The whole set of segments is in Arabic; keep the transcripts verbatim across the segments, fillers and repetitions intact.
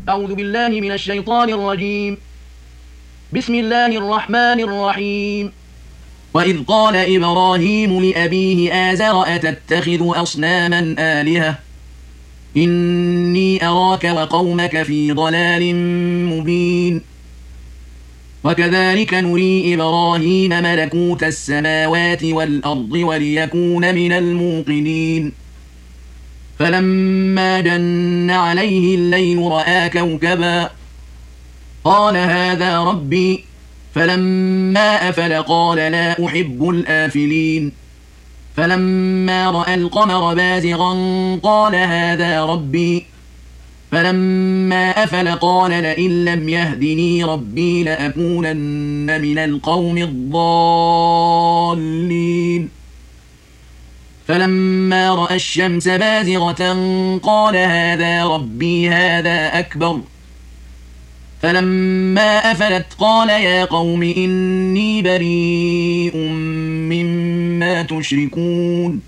أعوذ بالله من الشيطان الرجيم. بسم الله الرحمن الرحيم. وإذ قال إبراهيم لأبيه آزر أتتخذ أصناما آلهة إني أراك وقومك في ضلال مبين. وكذلك نري إبراهيم ملكوت السماوات والأرض وليكون من الموقنين. فلما جن عليه الليل رأى كوكبا قال هذا ربي فلما أفل قال لا أحب الآفلين. فلما رأى القمر بازغا قال هذا ربي فلما أفل قال لئن لم يهدني ربي لأكونن من القوم الضالين. فلما رأى الشمس بازغة قال هذا ربي هذا أكبر. فلما أفلت قال يا قوم إني بريء مما تشركون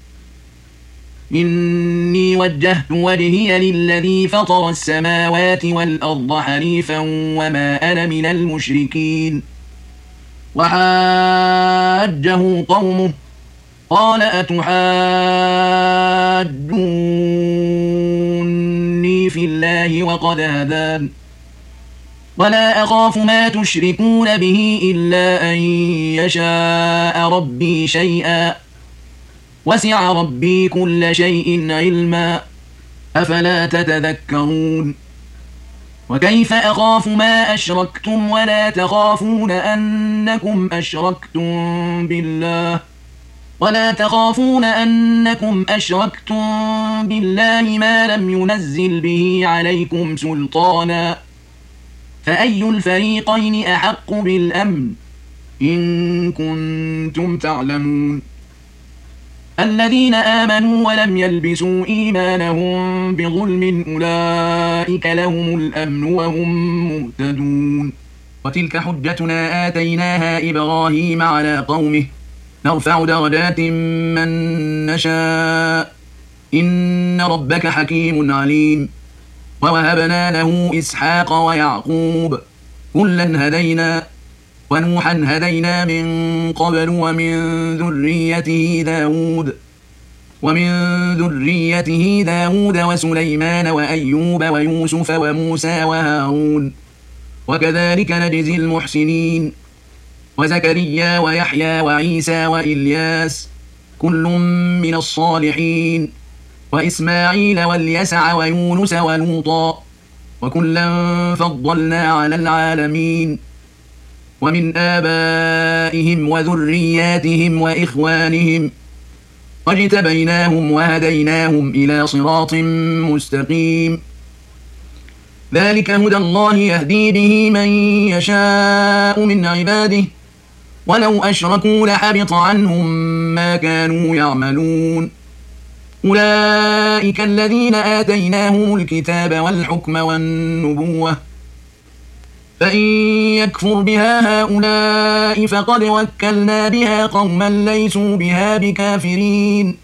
إني وجهت وجهي للذي فطر السماوات والأرض حنيفا وما أنا من المشركين. وحاجه قومه قال أتحاجوني في الله وقد هدان ولا أخاف ما تشركون به إلا أن يشاء ربي شيئا وسع ربي كل شيء علما أفلا تتذكرون. وكيف أخاف ما أشركتم ولا تخافون أنكم أشركتم بالله ولا تخافون أنكم أشركتم بالله ما لم ينزل به عليكم سلطانا فأي الفريقين أحق بالأمن إن كنتم تعلمون. الذين آمنوا ولم يلبسوا إيمانهم بظلم أولئك لهم الأمن وهم مهتدون. وتلك حجتنا آتيناها إبراهيم على قومه نرفع درجات من نشاء إن ربك حكيم عليم. ووهبنا له إسحاق ويعقوب كلا هدينا ونوحا هدينا من قبل ومن ذريته داود ومن ذريته داود وسليمان وأيوب ويوسف وموسى وهارون وكذلك نجزي المحسنين. وزكريا ويحيى وعيسى وإلياس كل من الصالحين وإسماعيل واليسع ويونس ولوطا وكلا فضلنا على العالمين. ومن آبائهم وذرياتهم وإخوانهم واجتبيناهم وهديناهم إلى صراط مستقيم. ذلك هدى الله يهدي به من يشاء من عباده ولو أشركوا لحبط عنهم ما كانوا يعملون. أولئك الذين آتيناهم الكتاب والحكم والنبوة فإن يكفر بها هؤلاء فقد وكلنا بها قوما ليسوا بها بكافرين.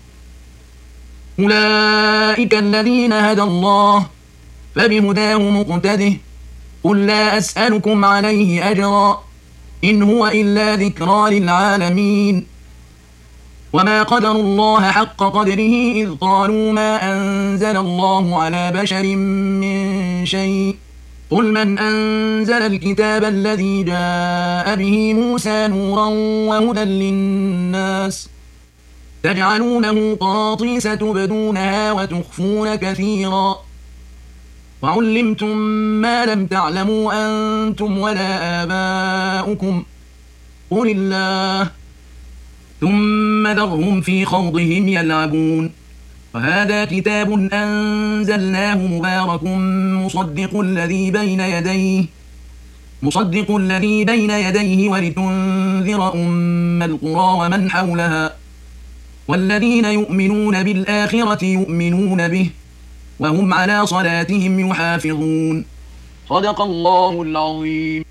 أولئك الذين هدى الله فبهداه مقتده قل لا أسألكم عليه أجرا إن هو إلا ذكرى للعالمين. وما قدروا الله حق قدره إذ قالوا ما أنزل الله على بشر من شيء قل من أنزل الكتاب الذي جاء به موسى نورا وهدى للناس تجعلونه قراطيس تبدونها وتخفون كثيرا وعلمتم ما لم تعلموا أنتم ولا آباؤكم قل الله ثم ذرهم في خوضهم يلعبون. وهذا كتاب أنزلناه مبارك مصدق الذي بين يديه مصدق الذي بين يديه ولتنذر أم القرى ومن حولها والذين يؤمنون بالآخرة يؤمنون به وهم على صلاتهم يحافظون. صدق الله العظيم.